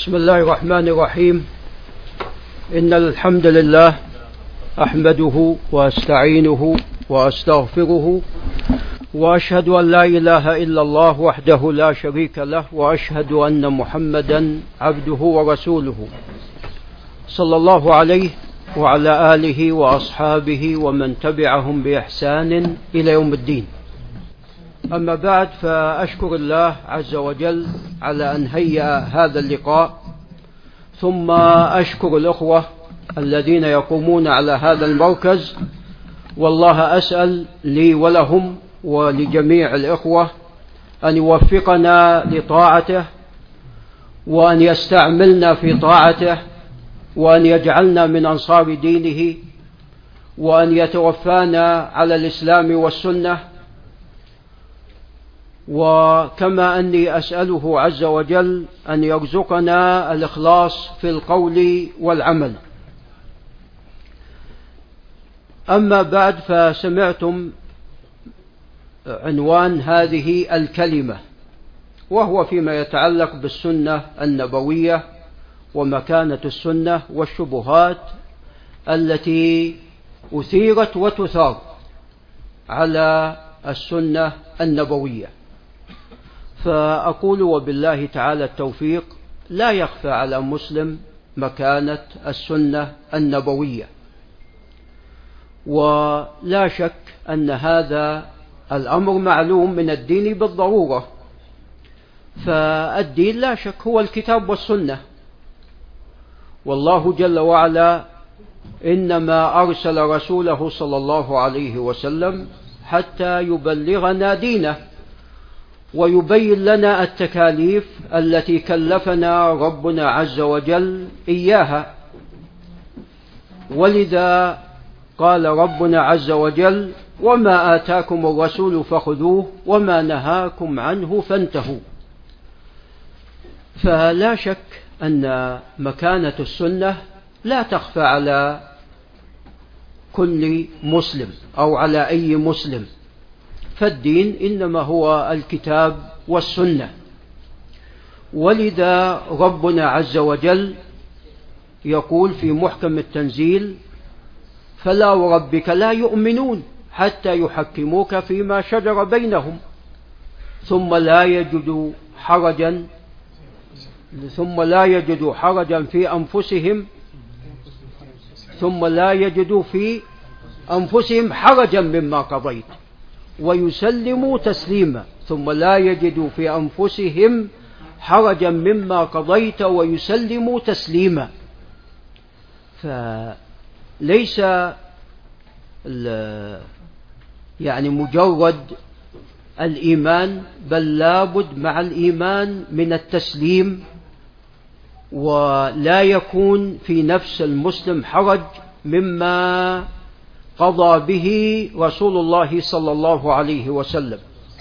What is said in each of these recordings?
بسم الله الرحمن الرحيم. إن الحمد لله أحمده وأستعينه وأستغفره وأشهد أن لا إله إلا الله وحده لا شريك له وأشهد أن محمدا عبده ورسوله صلى الله عليه وعلى آله وأصحابه ومن تبعهم بإحسان إلى يوم الدين. أما بعد، فأشكر الله عز وجل على أن هيأ هذا اللقاء، ثم أشكر الأخوة الذين يقومون على هذا المركز، والله أسأل لي ولهم ولجميع الإخوة أن يوفقنا لطاعته، وأن يستعملنا في طاعته، وأن يجعلنا من أنصار دينه، وأن يتوفانا على الإسلام والسنة. وكما أني أسأله عز وجل أن يرزقنا الإخلاص في القول والعمل. أما بعد، فسمعتم عنوان هذه الكلمة، وهو فيما يتعلق بالسنة النبوية ومكانة السنة والشبهات التي أثيرت وتثار على السنة النبوية. فأقول وبالله تعالى التوفيق: لا يخفى على مسلم مكانة السنة النبوية، ولا شك أن هذا الأمر معلوم من الدين بالضرورة. فالدين لا شك هو الكتاب والسنة، والله جل وعلا إنما أرسل رسوله صلى الله عليه وسلم حتى يبلغنا دينه ويبين لنا التكاليف التي كلفنا ربنا عز وجل إياها. ولذا قال ربنا عز وجل: وما آتاكم الرسول فخذوه وما نهاكم عنه فانتهوا. فلا شك أن مكانة السنة لا تخفى على كل مسلم أو على أي مسلم، فالدين إنما هو الكتاب والسنة. ولذا ربنا عز وجل يقول في محكم التنزيل: فلا وربك لا يؤمنون حتى يحكموك فيما شجر بينهم ثم لا يجدوا حرجا في أنفسهم حرجا مما قضيت ويسلموا تسليما. ثم لا يجدوا في أنفسهم حرجا مما قضيت ويسلموا تسليما. فليس يعني مجرد الإيمان، بل لابد مع الإيمان من التسليم، ولا يكون في نفس المسلم حرج مما قضى به رسول الله صلى الله عليه وسلم.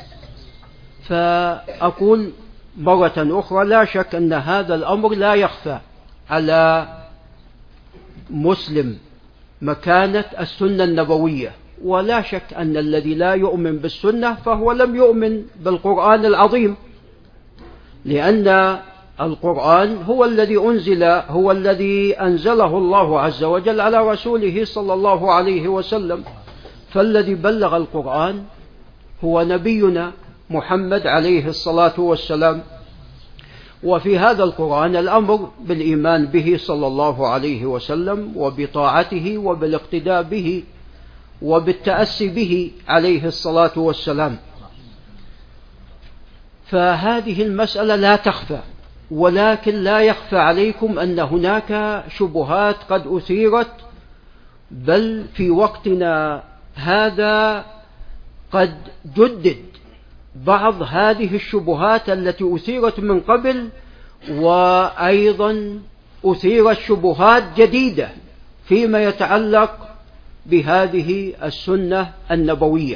فأقول مرة أخرى: لا شك أن هذا الأمر لا يخفى على مسلم مكانة السنة النبوية، ولا شك أن الذي لا يؤمن بالسنة فهو لم يؤمن بالقرآن العظيم، لأن القرآن هو الذي أنزله الله عز وجل على رسوله صلى الله عليه وسلم. فالذي بلغ القرآن هو نبينا محمد عليه الصلاة والسلام. وفي هذا القرآن الأمر بالإيمان به صلى الله عليه وسلم، وبطاعته وبالاقتداء به وبالتأسي به عليه الصلاة والسلام. فهذه المسألة لا تخفى، ولكن لا يخفى عليكم أن هناك شبهات قد أثيرت، بل في وقتنا هذا قد جدد بعض هذه الشبهات التي أثيرت من قبل، وأيضا أثيرت شبهات جديدة فيما يتعلق بهذه السنة النبوية.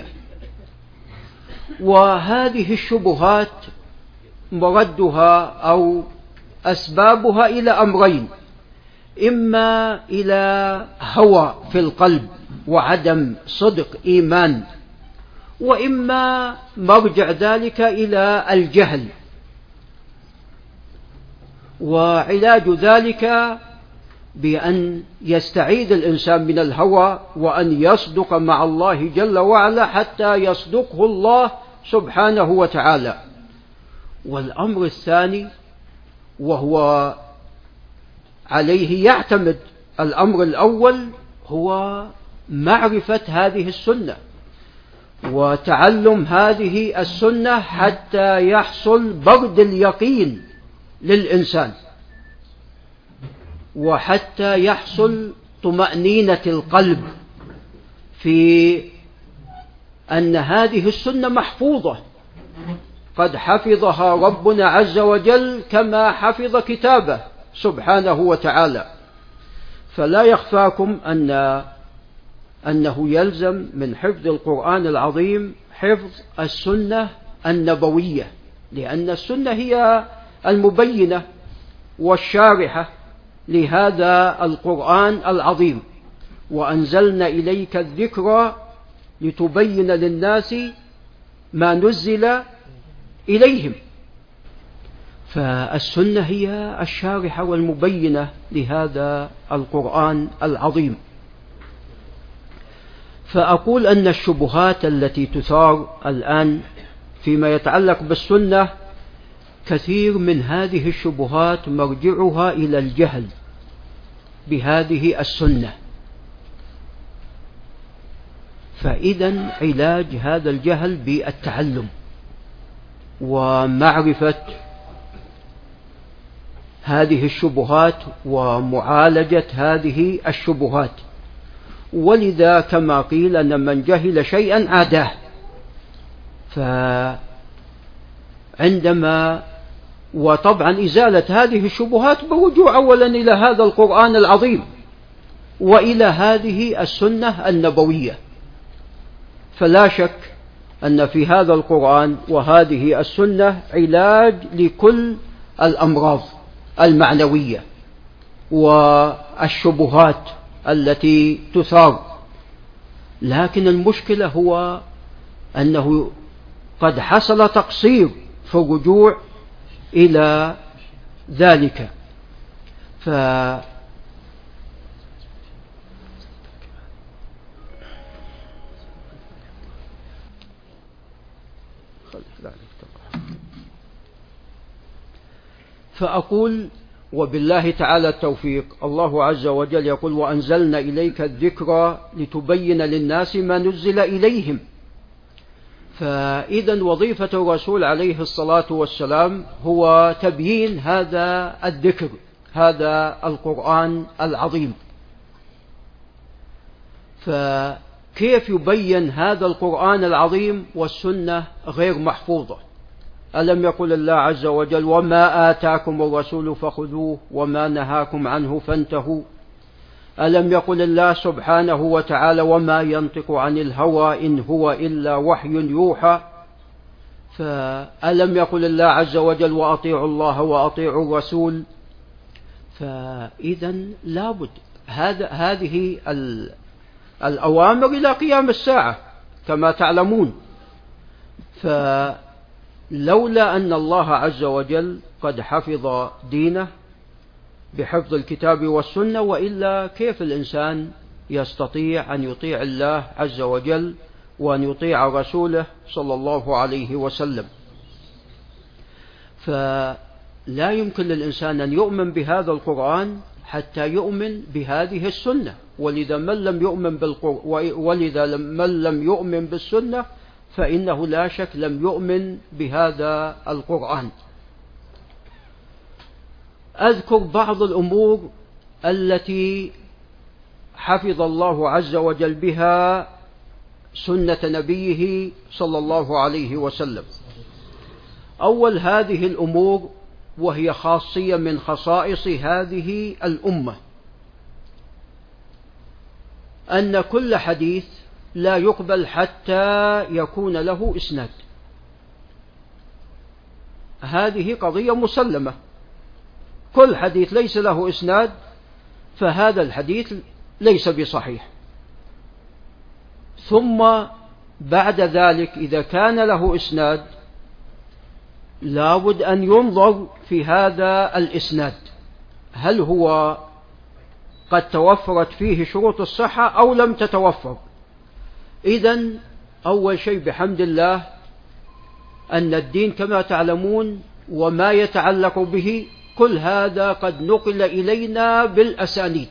وهذه الشبهات مردها أو أسبابها إلى أمرين: إما إلى هوى في القلب وعدم صدق إيمان، وإما مرجع ذلك إلى الجهل. وعلاج ذلك بأن يستعيد الإنسان من الهوى وأن يصدق مع الله جل وعلا حتى يصدقه الله سبحانه وتعالى. والأمر الثاني وهو عليه يعتمد الأمر الأول هو معرفة هذه السنة وتعلم هذه السنة حتى يحصل برد اليقين للإنسان وحتى يحصل طمأنينة القلب في أن هذه السنة محفوظة قد حفظها ربنا عز وجل كما حفظ كتابه سبحانه وتعالى. فلا يخفاكم أنه يلزم من حفظ القرآن العظيم حفظ السنة النبوية، لأن السنة هي المبينة والشارحة لهذا القرآن العظيم. وأنزلنا إليك الذكر لتبين للناس ما نزل إليهم. فالسنة هي الشارحة والمبينة لهذا القرآن العظيم. فأقول أن الشبهات التي تثار الآن فيما يتعلق بالسنة كثير من هذه الشبهات مرجعها إلى الجهل بهذه السنة. فإذا علاج هذا الجهل بالتعلم ومعرفة هذه الشبهات ومعالجة هذه الشبهات. ولذا كما قيل أن من جهل شيئا عاداه. فعندما وطبعا إزالة هذه الشبهات برجوع أولا إلى هذا القرآن العظيم وإلى هذه السنة النبوية. فلا شك أن في هذا القرآن وهذه السنة علاج لكل الأمراض المعنوية والشبهات التي تثار. لكن المشكلة هو أنه قد حصل تقصير في الرجوع إلى ذلك. فأقول وبالله تعالى التوفيق. الله عز وجل يقول وأنزلنا إليك الذكر لتبين للناس ما نزل إليهم. فإذا وظيفة الرسول عليه الصلاة والسلام هو تبيين هذا الذكر هذا القرآن العظيم. فكيف يبين هذا القرآن العظيم والسنة غير محفوظة؟ ألم يقل الله عز وجل وما آتاكم الرسول فخذوه وما نهاكم عنه فانتهوا؟ ألم يقل الله سبحانه وتعالى وما ينطق عن الهوى إن هو إلا وحي يوحى؟ فألم يقل الله عز وجل وأطيعوا الله وأطيعوا الرسول؟ فإذا لابد هذه الأوامر إلى قيام الساعة كما تعلمون. فلولا أن الله عز وجل قد حفظ دينه بحفظ الكتاب والسنة، وإلا كيف الإنسان يستطيع أن يطيع الله عز وجل وأن يطيع رسوله صلى الله عليه وسلم؟ فلا يمكن للإنسان أن يؤمن بهذا القرآن حتى يؤمن بهذه السنة. ولذا من لم يؤمن بالسنة فإنه لا شك لم يؤمن بهذا القرآن. أذكر بعض الأمور التي حفظ الله عز وجل بها سنة نبيه صلى الله عليه وسلم. أول هذه الأمور وهي خاصية من خصائص هذه الأمة، أن كل حديث لا يقبل حتى يكون له إسناد. هذه قضية مسلمة. كل حديث ليس له إسناد فهذا الحديث ليس بصحيح. ثم بعد ذلك إذا كان له إسناد لابد أن ينظر في هذا الإسناد، هل هو قد توفرت فيه شروط الصحة أو لم تتوفر. إذن أول شيء بحمد الله أن الدين كما تعلمون وما يتعلق به كل هذا قد نقل إلينا بالأسانيد،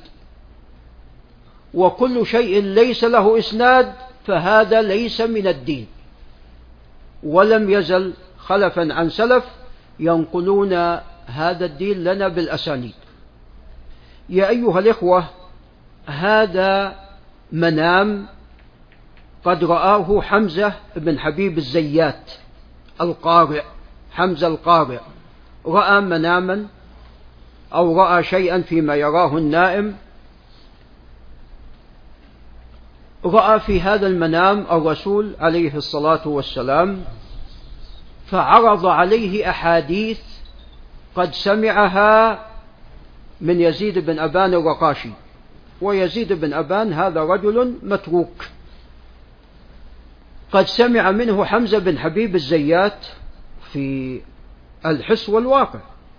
وكل شيء ليس له إسناد فهذا ليس من الدين، ولم يزل خلفا عن سلف ينقلون هذا الدين لنا بالأسانيد. يا أيها الإخوة، هذا منام قد رآه حمزة بن حبيب الزيات القارئ، حمزة القارئ رأى مناما أو رأى شيئا فيما يراه النائم. رأى في هذا المنام الرسول عليه الصلاة والسلام، فعرض عليه أحاديث قد سمعها من يزيد بن أبان الرقاشي، ويزيد بن أبان هذا رجل متروك، قد سمع منه حمزة بن حبيب الزيات في الحس والواقع.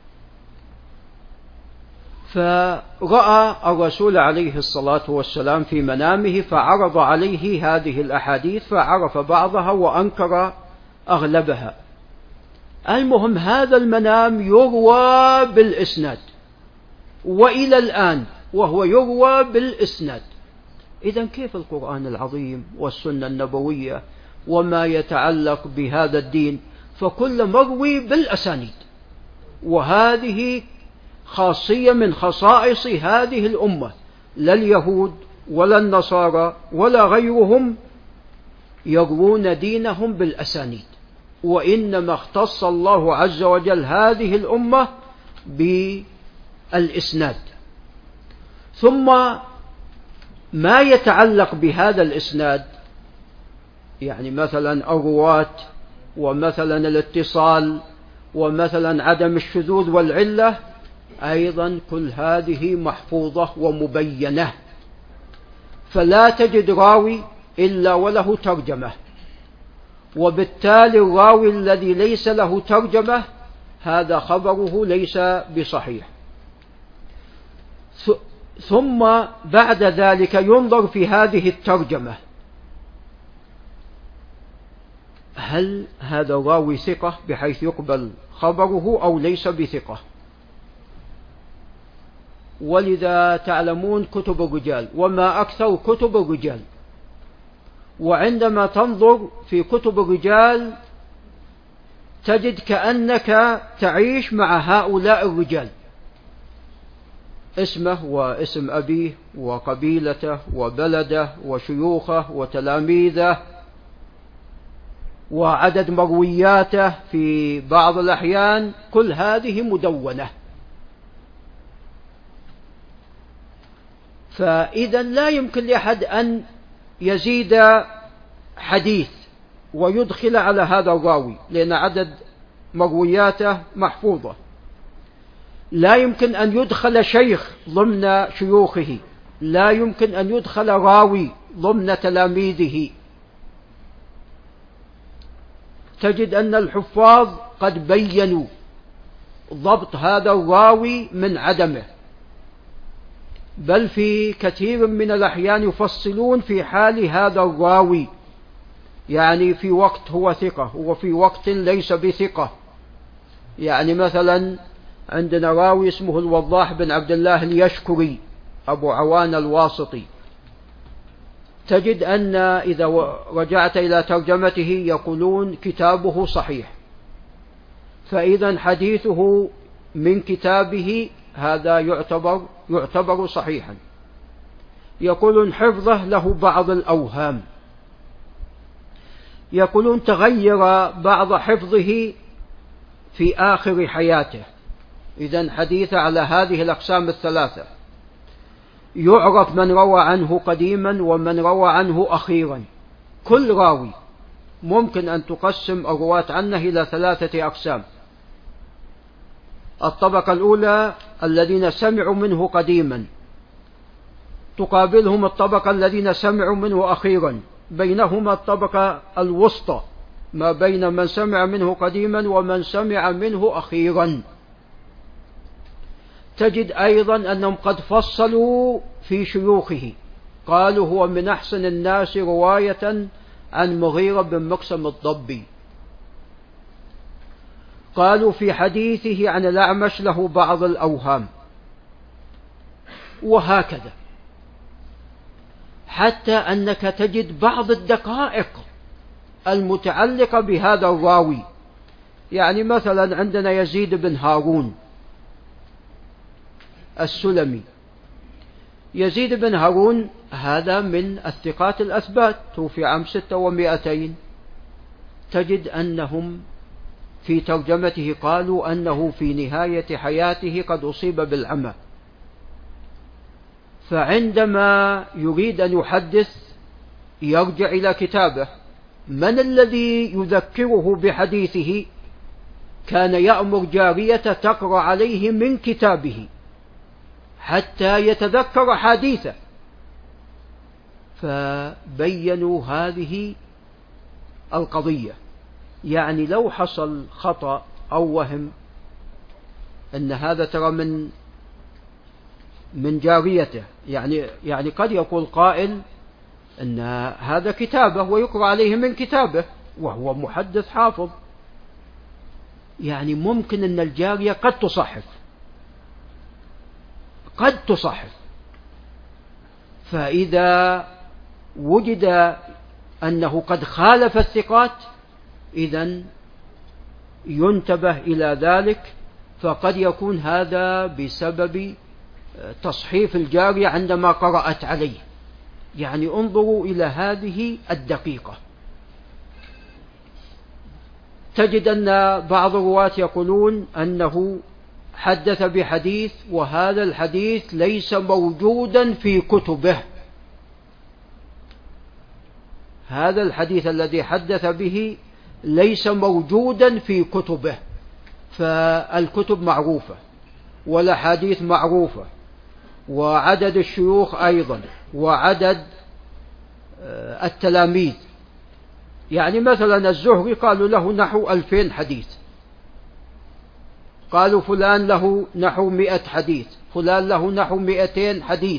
فرأى الرسول عليه الصلاة والسلام في منامه فعرض عليه هذه الأحاديث، فعرف بعضها وأنكر أغلبها. المهم هذا المنام يروى بالإسناد، وإلى الآن وهو يروى بالإسناد. إذن كيف القرآن العظيم والسنة النبوية وما يتعلق بهذا الدين فكل مروي بالأسانيد؟ وهذه خاصية من خصائص هذه الأمة، لا اليهود ولا النصارى ولا غيرهم يروون دينهم بالأسانيد، وإنما اختص الله عز وجل هذه الأمة بالإسناد. ثم ما يتعلق بهذا الإسناد، يعني مثلا الرواة ومثلا الاتصال ومثلا عدم الشذوذ والعلة، أيضا كل هذه محفوظة ومبينة، فلا تجد راوي إلا وله ترجمة، وبالتالي الراوي الذي ليس له ترجمة هذا خبره ليس بصحيح. ثم بعد ذلك ينظر في هذه الترجمة، هل هذا الراوي ثقة بحيث يقبل خبره أو ليس بثقة؟ ولذا تعلمون كتب الرجال وما أكثر كتب الرجال، وعندما تنظر في كتب الرجال تجد كأنك تعيش مع هؤلاء الرجال، اسمه واسم أبيه وقبيلته وبلده وشيوخه وتلاميذه وعدد مروياته في بعض الأحيان، كل هذه مدونة. فإذا لا يمكن لأحد أن يزيد حديث ويدخل على هذا الراوي، لأن عدد مروياته محفوظة. لا يمكن أن يدخل شيخ ضمن شيوخه، لا يمكن أن يدخل راوي ضمن تلاميذه. تجد أن الحفاظ قد بيّنوا ضبط هذا الراوي من عدمه، بل في كثير من الأحيان يفصلون في حال هذا الراوي، يعني في وقت هو ثقة وفي وقت ليس بثقة. يعني مثلا عندنا راوي اسمه الوضاح بن عبد الله اليشكري أبو عوان الواسطي، تجد أن إذا رجعت إلى ترجمته يقولون كتابه صحيح، فإذا حديثه من كتابه هذا يعتبر صحيحا. يقولون حفظه له بعض الأوهام، يقولون تغير بعض حفظه في آخر حياته. إذن حديث على هذه الأقسام الثلاثة، يعرف من روى عنه قديما ومن روى عنه أخيرا. كل راوي ممكن أن تقسم الرواة عنه إلى ثلاثة أقسام: الطبقة الأولى الذين سمعوا منه قديما، تقابلهم الطبقة الذين سمعوا منه أخيرا، بينهما الطبقة الوسطى ما بين من سمع منه قديما ومن سمع منه أخيرا. تجد أيضا أنهم قد فصلوا في شيوخه، قالوا هو من أحسن الناس رواية عن مغيرة بن مقسم الضبي، قالوا في حديثه عن الأعمش له بعض الأوهام، وهكذا، حتى أنك تجد بعض الدقائق المتعلقة بهذا الراوي. يعني مثلا عندنا يزيد بن هارون السلمي. يزيد بن هارون هذا من الثقات الأثبات، توفي عام 600. تجد أنهم في ترجمته قالوا أنه في نهاية حياته قد أصيب بالعمى، فعندما يريد أن يحدث يرجع إلى كتابه. من الذي يذكره بحديثه؟ كان يأمر جارية تقرأ عليه من كتابه حتى يتذكر حديثه. فبينوا هذه القضية. يعني لو حصل خطأ أو وهم أن هذا ترى من جاريته، يعني قد يقول قائل أن هذا كتابه ويقرأ عليه من كتابه وهو محدث حافظ، يعني ممكن أن الجارية قد تصحف. فإذا وجد أنه قد خالف الثقات إذن ينتبه إلى ذلك، فقد يكون هذا بسبب تصحيف الجارية عندما قرأت عليه. يعني انظروا إلى هذه الدقيقة. تجد أن بعض الرواة يقولون أنه حدث بحديث وهذا الحديث ليس موجودا في كتبه. هذا الحديث الذي حدث به ليس موجودا في كتبه، فالكتب معروفة والأحاديث معروفة وعدد الشيوخ أيضا وعدد التلاميذ. يعني مثلا الزهري قالوا له نحو 2000 حديث، قالوا فلان له نحو 100 حديث، فلان له نحو 200 حديث.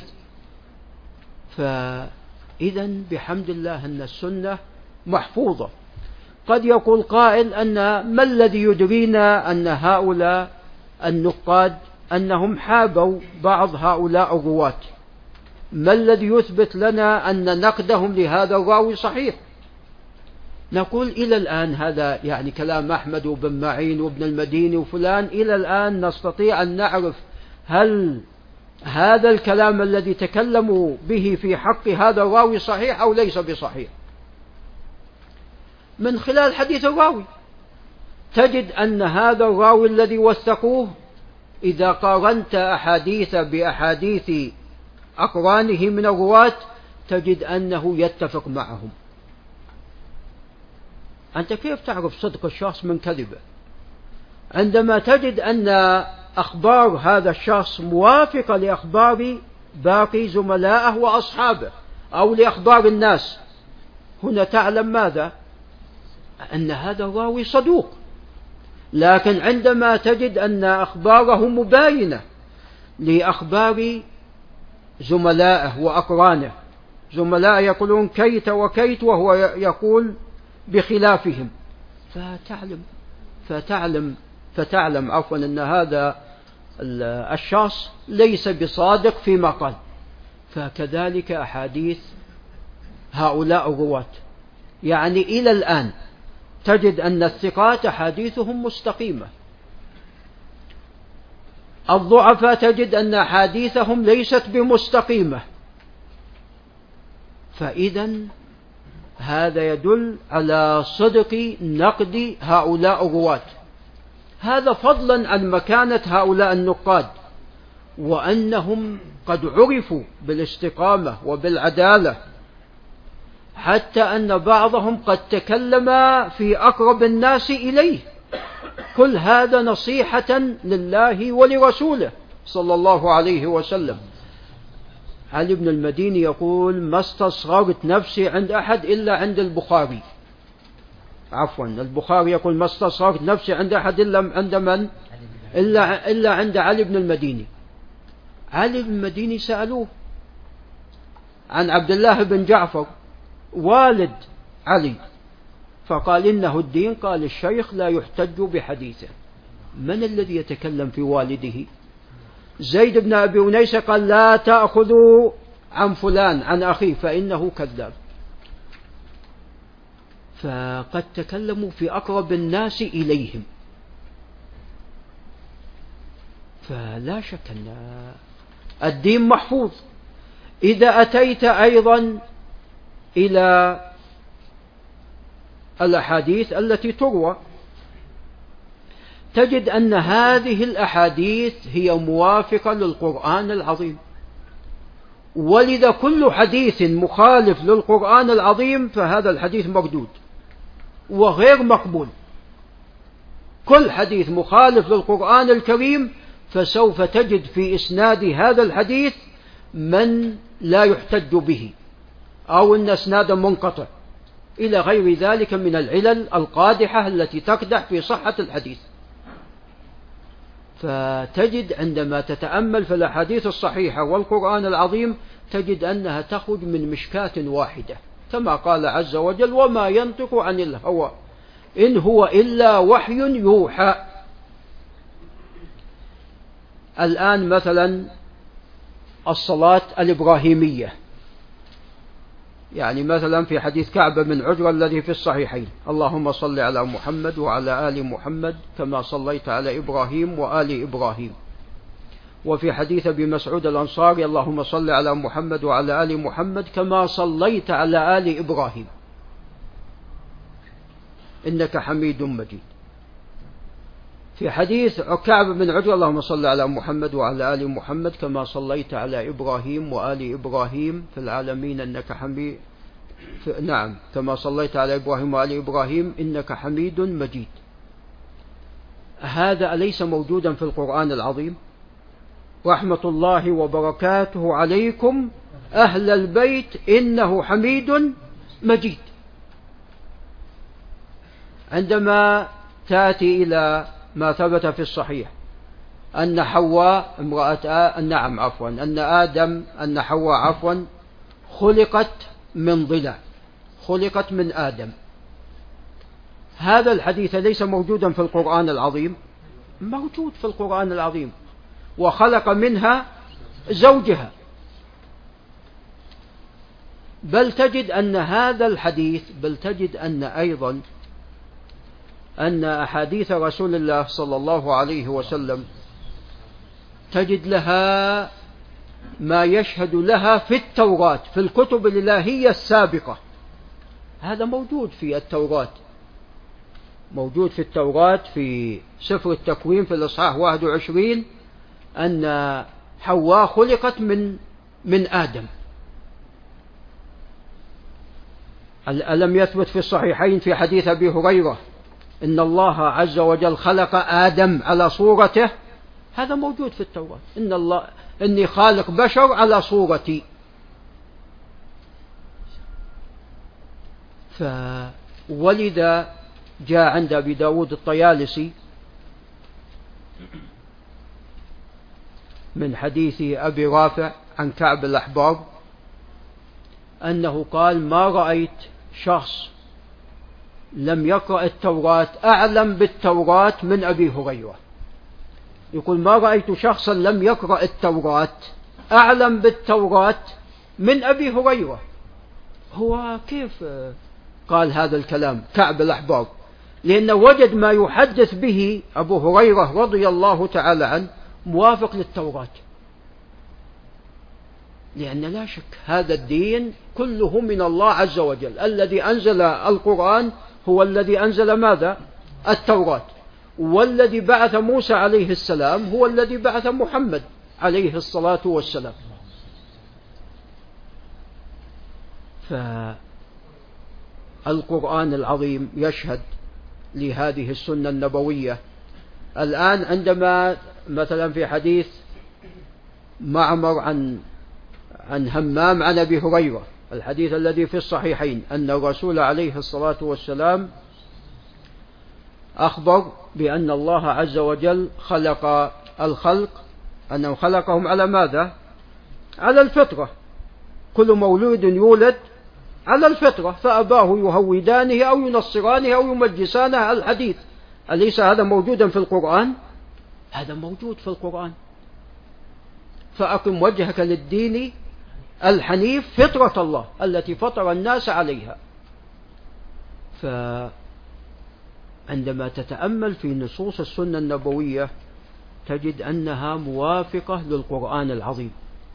فإذا بحمد الله أن السنة محفوظة. قد يقول قائل أن ما الذي يدرينا أن هؤلاء النقاد أنهم حابوا بعض هؤلاء الرواة؟ ما الذي يثبت لنا أن نقدهم لهذا الراوي صحيح؟ نقول إلى الآن هذا يعني كلام أحمد وبن معين وابن المديني وفلان، إلى الآن نستطيع أن نعرف هل هذا الكلام الذي تكلموا به في حق هذا الراوي صحيح أو ليس بصحيح من خلال حديث الراوي. تجد أن هذا الراوي الذي وثقوه إذا قارنت أحاديث بأحاديث أقرانه من الرواة تجد أنه يتفق معهم. أنت كيف تعرف صدق الشخص من كذبه؟ عندما تجد أن أخبار هذا الشخص موافقة لأخبار باقي زملائه وأصحابه أو لأخبار الناس، هنا تعلم ماذا؟ أن هذا الراوي صدوق. لكن عندما تجد أن أخباره مباينة لأخبار زملائه وأقرانه، زملائه يقولون كيت وكيت وهو يقول بخلافهم، فتعلم عفوا أن هذا الشخص ليس بصادق فيما قال. فكذلك أحاديث هؤلاء الرواة، يعني إلى الآن تجد أن الثقات أحاديثهم مستقيمة. الضعفاء تجد أن أحاديثهم ليست بمستقيمة. فإذا هذا يدل على صدق نقد هؤلاء الرواة، هذا فضلا عن مكانة هؤلاء النقاد وأنهم قد عرفوا بالاستقامة وبالعدالة، حتى أن بعضهم قد تكلم في أقرب الناس إليه. كل هذا نصيحة لله ولرسوله صلى الله عليه وسلم. علي بن المديني يقول: ما استصغرت نفسي عند أحد إلا عند البخاري. عفوا البخاري يقول ما استصغرت نفسي عند أحد إلا عند من؟ إلا عند علي بن المديني. علي بن المديني سألوه عن عبد الله بن جعفر والد علي فقال إنه الدين. قال الشيخ لا يحتج بحديثه. من الذي يتكلم في والده؟ زيد بن أبي أنيس قال لا تأخذوا عن فلان عن أخيه فإنه كذاب. فقد تكلموا في أقرب الناس إليهم. فلا شك أن الدين محفوظ. إذا أتيت أيضا إلى الأحاديث التي تروى تجد أن هذه الأحاديث هي موافقة للقرآن العظيم، ولذا كل حديث مخالف للقرآن العظيم فهذا الحديث مردود وغير مقبول. كل حديث مخالف للقرآن الكريم فسوف تجد في إسناد هذا الحديث من لا يحتج به أو أن إسناده منقطع إلى غير ذلك من العلل القادحة التي تقدح في صحة الحديث. فتجد عندما تتأمل في الأحاديث الصحيحة والقرآن العظيم تجد أنها تخرج من مشكاة واحدة، كما قال عز وجل وما ينطق عن الهوى إن هو إلا وحي يوحى. الآن مثلا الصلاة الإبراهيمية، يعني مثلا في حديث كعب بن عجرة الذي في الصحيحين اللهم صل على محمد وعلى آل محمد كما صليت على إبراهيم وآل إبراهيم. وفي حديث أبي مسعود الأنصاري اللهم صل على محمد وعلى آل محمد كما صليت على آل إبراهيم إنك حميد مجيد. في حديث كعب بن عجرة اللهم صل على محمد وعلى آل محمد كما صليت على إبراهيم وآل إبراهيم في العالمين إنك حميد نعم كما صليت على إبراهيم وآل إبراهيم إنك حميد مجيد. هذا أليس موجودا في القرآن العظيم؟ رحمة الله وبركاته عليكم أهل البيت إنه حميد مجيد. عندما تأتي إلى ما ثبت في الصحيح أن حواء امرأة نعم عفوا أن حواء عفوا خلقت من ضلع، خلقت من آدم. هذا الحديث ليس موجودا في القرآن العظيم؟ موجود في القرآن العظيم. وخلق منها زوجها. بل تجد أن هذا الحديث أيضا أن أحاديث رسول الله صلى الله عليه وسلم تجد لها ما يشهد لها في التوراة في الكتب الإلهية السابقة. هذا موجود في التوراة، موجود في التوراة في سفر التكوين في الإصحاح 21 أن حواء خلقت من آدم. ألم يثبت في الصحيحين في حديث أبي هريرة إن الله عز وجل خلق آدم على صورته؟ هذا موجود في التوراة، إني خالق بشر على صورتي. ولذا جاء عند أبي داود الطيالسي من حديث أبي رافع عن كعب الأحبار أنه قال ما رأيت شخص لم يقرأ التوراة أعلم بالتوراة من أبي هريرة. يقول ما رأيت شخصا لم يقرأ التوراة أعلم بالتوراة من أبي هريرة. هو كيف قال هذا الكلام كعب الأحبار؟ لأنه وجد ما يحدث به أبو هريرة رضي الله تعالى عنه موافق للتوراة. لأن لا شك هذا الدين كله من الله عز وجل. الذي أنزل القرآن هو الذي أنزل ماذا؟ التوراة. والذي بعث موسى عليه السلام هو الذي بعث محمد عليه الصلاة والسلام. فالقرآن العظيم يشهد لهذه السنة النبوية. الآن عندما مثلا في حديث معمر عن همام عن أبي هريرة الحديث الذي في الصحيحين أن الرسول عليه الصلاة والسلام أخبر بأن الله عز وجل خلق الخلق، أنه خلقهم على ماذا؟ على الفطرة، كل مولود يولد على الفطرة، فأباه يهودانه أو ينصرانه أو يمجسانه الحديث. أليس هذا موجودا في القرآن؟ هذا موجود في القرآن. فأقم وجهك للدين الحنيف فطرة الله التي فطر الناس عليها. فعندما تتأمل في نصوص السنة النبوية تجد أنها موافقة للقرآن العظيم،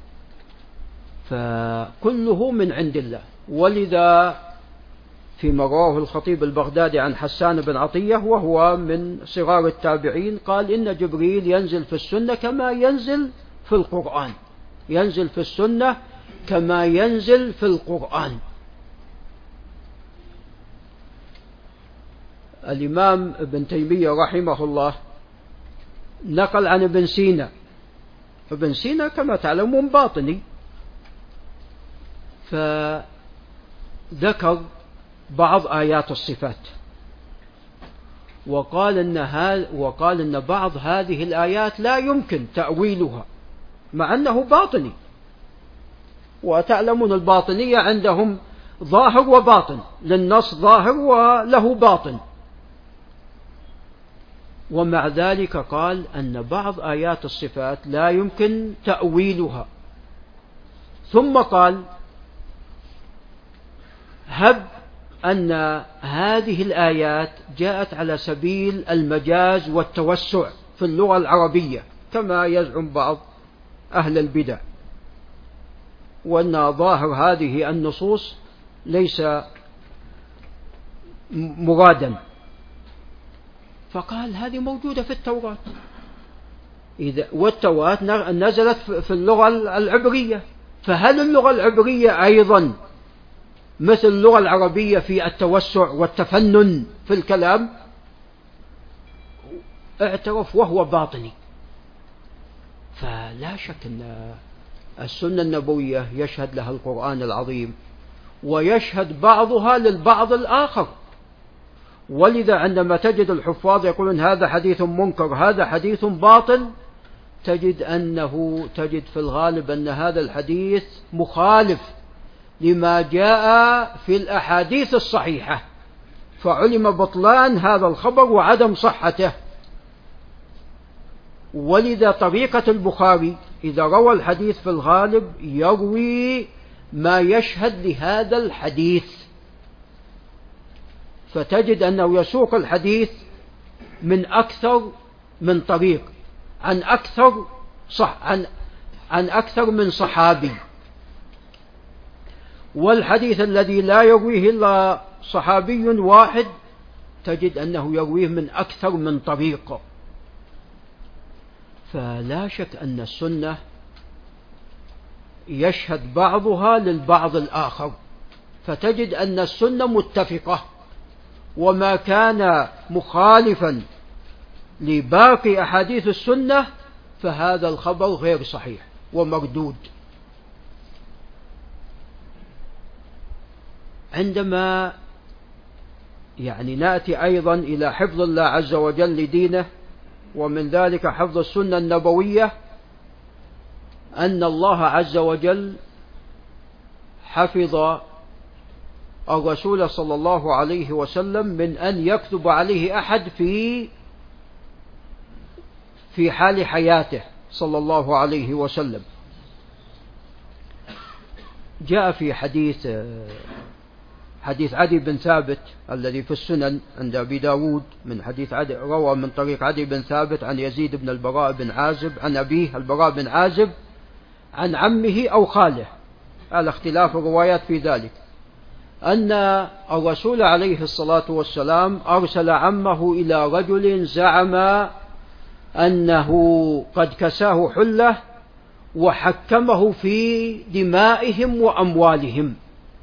فكله من عند الله. ولذا فيما رواه الخطيب البغدادي عن حسان بن عطية وهو من صغار التابعين قال إن جبريل ينزل في السنة كما ينزل في القرآن، ينزل في السنة كما ينزل في القرآن. الإمام ابن تيمية رحمه الله نقل عن ابن سينا، ابن سينا كما تعلمون باطني، فذكر بعض آيات الصفات وقال إن بعض هذه الآيات لا يمكن تأويلها مع أنه باطني، وتعلمون الباطنية عندهم ظاهر وباطن، للنص ظاهر وله باطن، ومع ذلك قال أن بعض آيات الصفات لا يمكن تأويلها. ثم قال هب أن هذه الآيات جاءت على سبيل المجاز والتوسع في اللغة العربية كما يزعم بعض أهل البدع، وأن ظاهر هذه النصوص ليس مرادا. فقال هذه موجودة في التوراة، والتوراة نزلت في اللغة العبرية، فهل اللغة العبرية أيضا مثل اللغة العربية في التوسع والتفنن في الكلام؟ اعترف وهو باطني. فلا شك أن السنة النبوية يشهد لها القرآن العظيم، ويشهد بعضها للبعض الآخر. ولذا عندما تجد الحفاظ يقولون هذا حديث منكر، هذا حديث باطل، تجد في الغالب أن هذا الحديث مخالف لما جاء في الأحاديث الصحيحة، فعلم بطلان هذا الخبر وعدم صحته. ولذا طريقة البخاري إذا روى الحديث في الغالب يروي ما يشهد لهذا الحديث، فتجد أنه يسوق الحديث من أكثر من طريق عن أكثر من صحابي. والحديث الذي لا يرويه إلا صحابي واحد تجد أنه يرويه من أكثر من طريق. فلا شك أن السنة يشهد بعضها للبعض الآخر، فتجد أن السنة متفقة، وما كان مخالفا لباقي أحاديث السنة فهذا الخبر غير صحيح ومردود. عندما نأتي أيضا إلى حفظ الله عز وجل لدينه، ومن ذلك حفظ السنة النبوية، أن الله عز وجل حفظ الرسول صلى الله عليه وسلم من أن يكتب عليه أحد في حال حياته صلى الله عليه وسلم. جاء في حديث عدي بن ثابت الذي في السنن عند أبي داود، من حديث عدي، روى من طريق عدي بن ثابت عن يزيد بن البراء بن عازب عن أبيه البراء بن عازب عن عمه أو خاله، على اختلاف الروايات في ذلك، أن الرسول عليه الصلاة والسلام أرسل عمه إلى رجل زعم أنه قد كساه حلة وحكمه في دمائهم وأموالهم،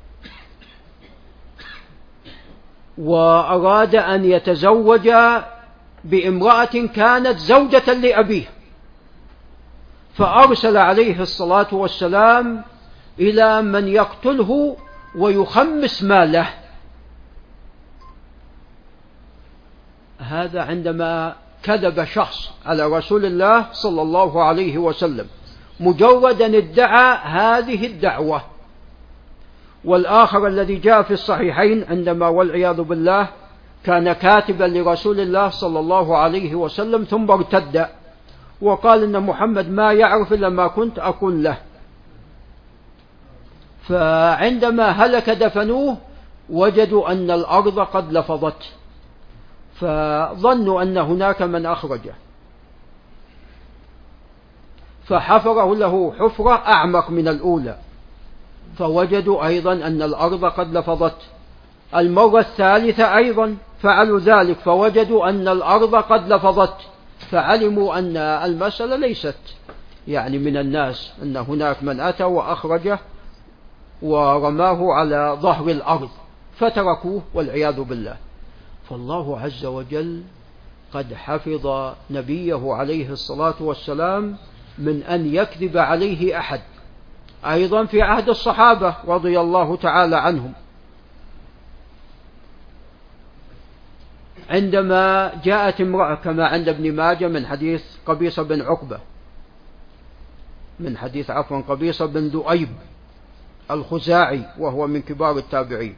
وأراد أن يتزوج بامرأة كانت زوجة لأبيه، فأرسل عليه الصلاة والسلام إلى من يقتله ويخمس ماله. هذا عندما كذب شخص على رسول الله صلى الله عليه وسلم مجرد أن ادعى هذه الدعوة. والآخر الذي جاء في الصحيحين عندما والعياذ بالله كان كاتبا لرسول الله صلى الله عليه وسلم ثم ارتد وقال إن محمد ما يعرف إلا ما كنت أقول له، فعندما هلك دفنوه وجدوا أن الأرض قد لفظت، فظنوا أن هناك من أخرجه، فحفره له حفرة أعمق من الأولى، فوجدوا أيضا أن الأرض قد لفظت. المرة الثالثة أيضا فعلوا ذلك فوجدوا أن الأرض قد لفظت، فعلموا أن المسألة ليست يعني من الناس، أن هناك من أتى وأخرجه ورماه على ظهر الأرض فتركوه والعياذ بالله. فالله عز وجل قد حفظ نبيه عليه الصلاة والسلام من أن يكذب عليه أحد. أيضا في عهد الصحابة رضي الله تعالى عنهم عندما جاءت امرأة كما عند ابن ماجه من حديث قبيصة بن عقبة قبيصة بن ذؤيب الخزاعي وهو من كبار التابعين،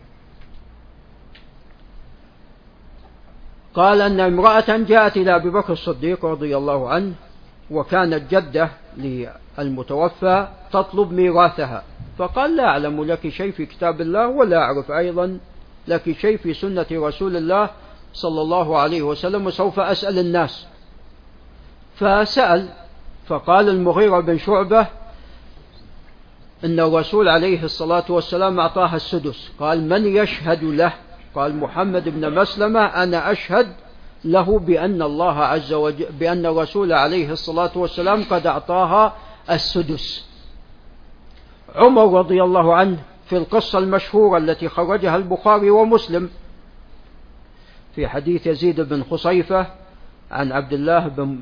قال أن امرأة جاءت إلى أبي بكر الصديق رضي الله عنه وكانت جدة للمتوفى تطلب ميراثها، فقال لا أعلم لك شيء في كتاب الله ولا أعرف أيضا لك شيء في سنة رسول الله صلى الله عليه وسلم وسوف أسأل الناس. فسأل فقال المغيرة بن شعبة إن الرسول عليه الصلاة والسلام أعطاها السدس. قال من يشهد له؟ قال محمد بن مسلمة أنا أشهد له بأن الله عز وجل بأن الرسول عليه الصلاة والسلام قد أعطاها السدس. عمر رضي الله عنه في القصة المشهورة التي خرجها البخاري ومسلم في حديث يزيد بن خصيفة عن عبد الله بن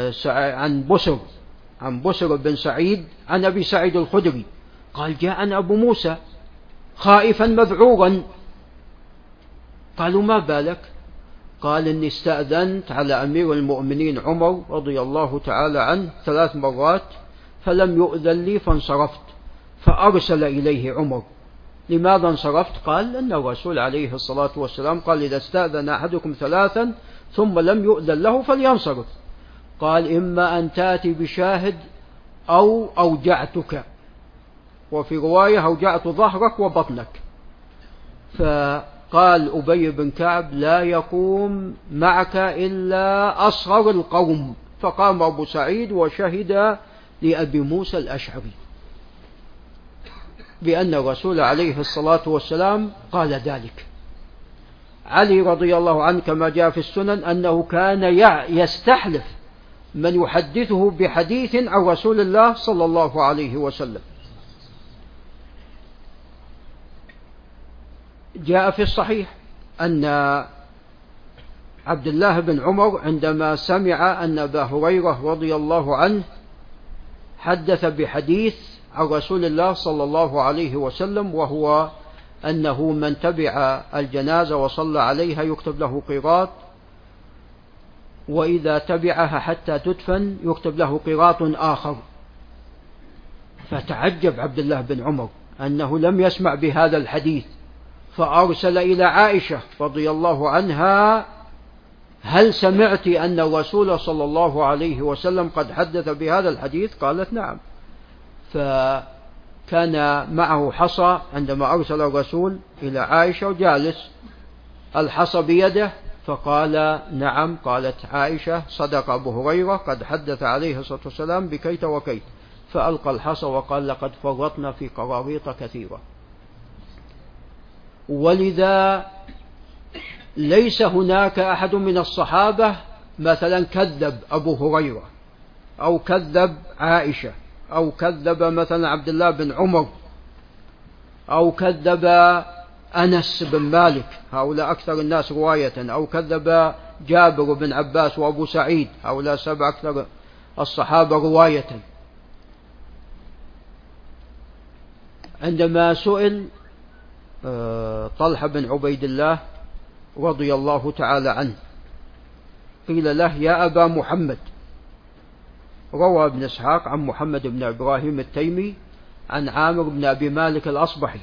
عن بسر بن سعيد عن أبي سعيد الخدري قال جاءنا أبو موسى خائفا مذعورا، قالوا ما بالك؟ قال إني استأذنت على أمير المؤمنين عمر رضي الله تعالى عنه 3 مرات فلم يؤذن لي فانصرفت، فأرسل إليه عمر لماذا انصرفت؟ قال أن الرسول عليه الصلاة والسلام قال إذا استأذن أحدكم 3 ثم لم يؤذن له فلينصرف. قال إما أن تأتي بشاهد أو أوجعتك، وفي رواية أوجعت ظهرك وبطنك. فقال أبي بن كعب لا يقوم معك إلا أصغر القوم، فقام أبو سعيد وشهد لأبي موسى الأشعري بأن الرسول عليه الصلاة والسلام قال ذلك. علي رضي الله عنه كما جاء في السنن أنه كان يستحلف من يحدثه بحديث عن رسول الله صلى الله عليه وسلم. جاء في الصحيح أن عبد الله بن عمر عندما سمع أن أبا هريرة رضي الله عنه حدث بحديث عن رسول الله صلى الله عليه وسلم وهو أنه من تبع الجنازة وصلى عليها يكتب له قيراط، وإذا تبعها حتى تدفن يكتب له قيراط آخر. فتعجب عبد الله بن عمر أنه لم يسمع بهذا الحديث، فأرسل إلى عائشة رضي الله عنها هل سمعت أن الرسول صلى الله عليه وسلم قد حدث بهذا الحديث؟ قالت نعم. فكان معه حصى عندما أرسل الرسول إلى عائشة وجالس الحصى بيده، فقال نعم. قالت عائشة صدق أبو هريرة قد حدث عليه الصلاة والسلام بكيت وكيت، فألقى الحصى وقال لقد فرطنا في قراريط كثيرة. ولذا ليس هناك أحد من الصحابة مثلا كذب أبو هريرة أو كذب عائشة أو كذب مثلا عبد الله بن عمر أو كذب أنس بن مالك، هؤلاء أكثر الناس رواية، أو كذب جابر بن عباس وأبو سعيد، هؤلاء 7 أكثر الصحابة رواية. عندما سئل طلحة بن عبيد الله رضي الله تعالى عنه قيل له يا أبا محمد. روى ابن إسحاق عن محمد بن إبراهيم التيمي عن عامر بن أبي مالك الأصبحي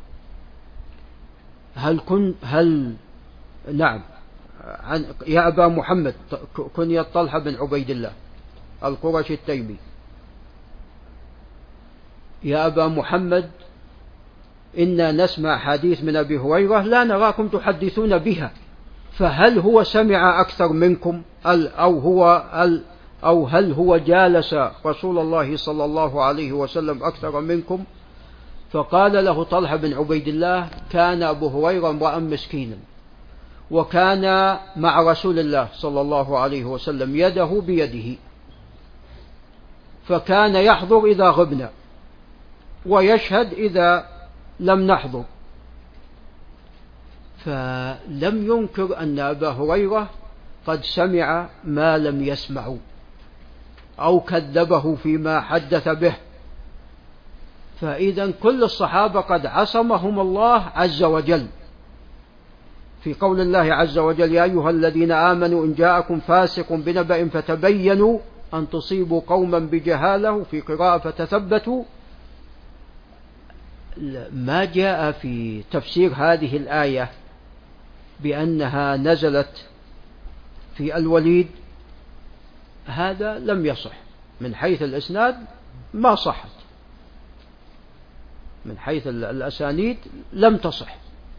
نعم يا أبا محمد كنية طلحة بن عبيد الله القرشي التيمي، يا أبا محمد إنا نسمع حديث من أبي هريرة لا نراكم تحدثون بها، فهل هو سمع أكثر منكم أو هل هو جالس رسول الله صلى الله عليه وسلم أكثر منكم؟ فقال له طلحة بن عبيد الله كان أبو هريرة امرأ مسكينا، وكان مع رسول الله صلى الله عليه وسلم يده بيده، فكان يحضر إذا غبنا ويشهد إذا لم نحضر. فلم ينكر أن أبا هريرة قد سمع ما لم يسمعوا أو كذبه فيما حدث به. فإذا كل الصحابة قد عصمهم الله عز وجل في قول الله عز وجل يا أيها الذين آمنوا إن جاءكم فاسق بنبأ فتبينوا أن تصيبوا قوما بجهالة، في قراءة فتثبتوا. ما جاء في تفسير هذه الآية بأنها نزلت في الوليد هذا لم يصح من حيث الإسناد، ما صحت من حيث الأسانيد لم تصح.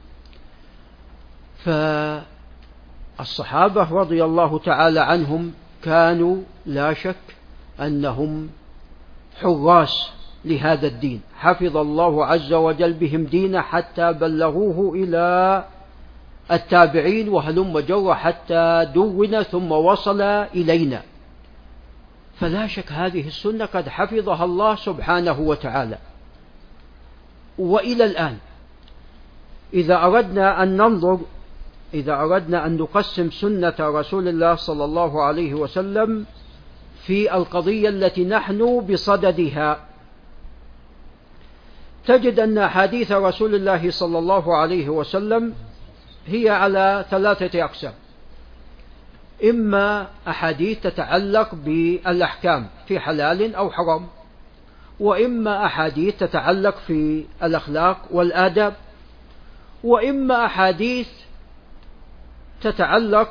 فالصحابة رضي الله تعالى عنهم كانوا لا شك أنهم حراس لهذا الدين، حفظ الله عز وجل بهم دينه حتى بلغوه إلى التابعين وهلم جر حتى دون ثم وصل إلينا. فلا شك هذه السنة قد حفظها الله سبحانه وتعالى. وإلى الآن إذا أردنا أن نقسم سنة رسول الله صلى الله عليه وسلم في القضية التي نحن بصددها، تجد أن أحاديث رسول الله صلى الله عليه وسلم هي على 3 أقسام: إما أحاديث تتعلق بالأحكام في حلال أو حرام، وإما أحاديث تتعلق في الأخلاق والآداب، وإما أحاديث تتعلق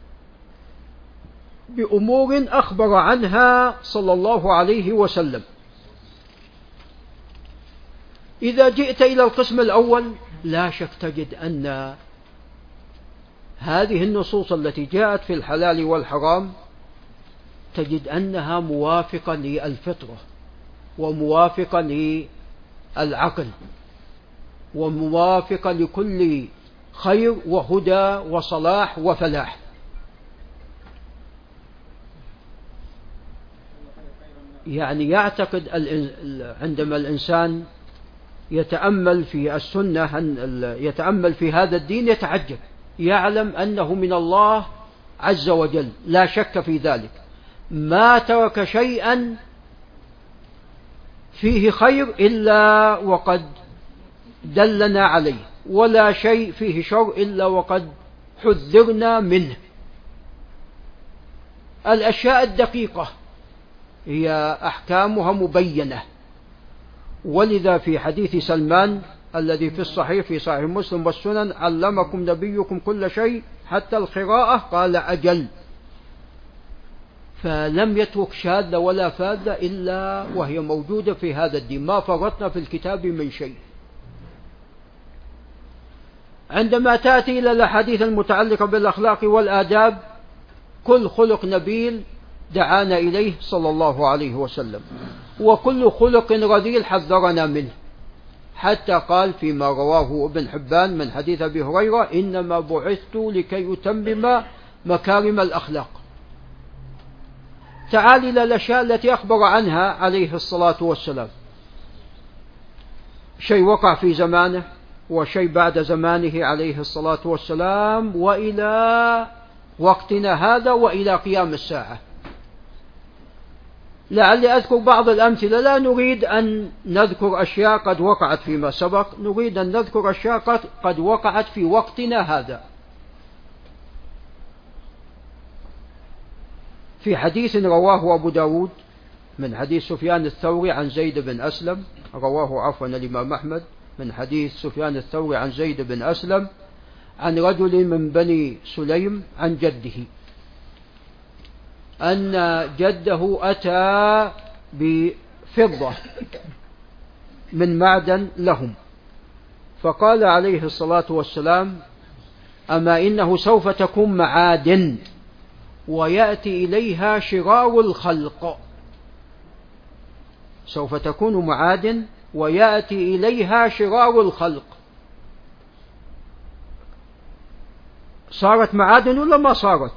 بأمور أخبر عنها صلى الله عليه وسلم. إذا جئت إلى القسم الأول لا شك تجد أن هذه النصوص التي جاءت في الحلال والحرام تجد أنها موافقة للفطرة وموافقة للعقل وموافقة لكل خير وهدى وصلاح وفلاح. يعني يعتقد عندما الإنسان يتأمل في السنة، يتأمل في هذا الدين، يتعجب، يعلم أنه من الله عز وجل لا شك في ذلك، ما ترك شيئا فيه خير إلا وقد دلنا عليه، ولا شيء فيه شر إلا وقد حذرنا منه. الأشياء الدقيقة هي أحكامها مبينة. ولذا في حديث سلمان الذي في الصحيح في صحيح مسلم والسنن علمكم نبيكم كل شيء حتى القراءة، قال أجل. فلم يترك شاذة ولا فاذة إلا وهي موجودة في هذا الدين، ما فرطنا في الكتاب من شيء. عندما تأتي إلى الأحاديث المتعلقة بالأخلاق والآداب، كل خلق نبيل دعانا إليه صلى الله عليه وسلم، وكل خلق رذيل حذرنا منه، حتى قال فيما رواه ابن حبان من حديث أبي هريرة إنما بعثت لكي أتمم مكارم الأخلاق. تعال إلى الأشياء التي أخبر عنها عليه الصلاة والسلام، شيء وقع في زمانه وشيء بعد زمانه عليه الصلاة والسلام وإلى وقتنا هذا وإلى قيام الساعة. لعلي أذكر بعض الأمثلة، لا نريد أن نذكر أشياء قد وقعت فيما سبق، نريد أن نذكر أشياء قد وقعت في وقتنا هذا. في حديث رواه أبو داود من حديث سفيان الثوري عن زيد بن أسلم، رواه عفوا الإمام أحمد من حديث سفيان الثوري عن زيد بن أسلم عن رجل من بني سليم عن جده أن جده أتى بفضة من معدن لهم، فقال عليه الصلاة والسلام: أما إنه سوف تكون معادن ويأتي إليها شرار الخلق، سوف تكون معادن ويأتي إليها شرار الخلق. صارت معادن ولا ما صارت؟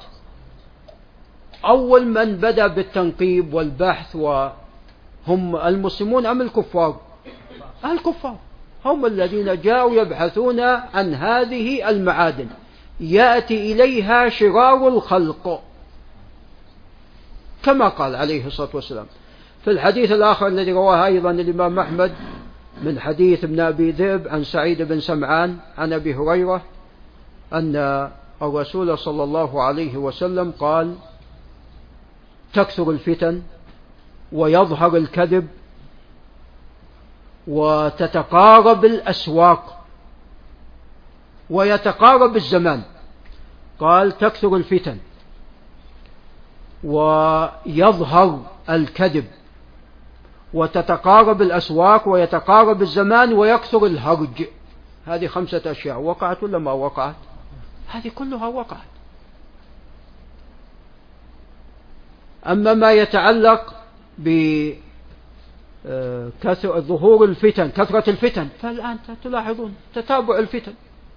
أول من بدأ بالتنقيب والبحث وهم المسلمون أم الكفار؟ الكفار هم الذين جاءوا يبحثون عن هذه المعادن، يأتي إليها شرار الخلق كما قال عليه الصلاة والسلام. في الحديث الآخر الذي رواه أيضا الإمام أحمد من حديث ابن أبي ذئب عن سعيد بن سمعان عن أبي هريرة أن الرسول صلى الله عليه وسلم قال: تكثر الفتن ويظهر الكذب وتتقارب الأسواق ويتقارب الزمان. قال: تكثر الفتن ويظهر الكذب وتتقارب الأسواق ويتقارب الزمان ويكثر الهرج. هذه 5 أشياء وقعت ولا ما وقعت؟ هذه كلها وقعت. أما ما يتعلق بظهور الفتن، كثرة الفتن، فالآن تلاحظون تتابع الفتن.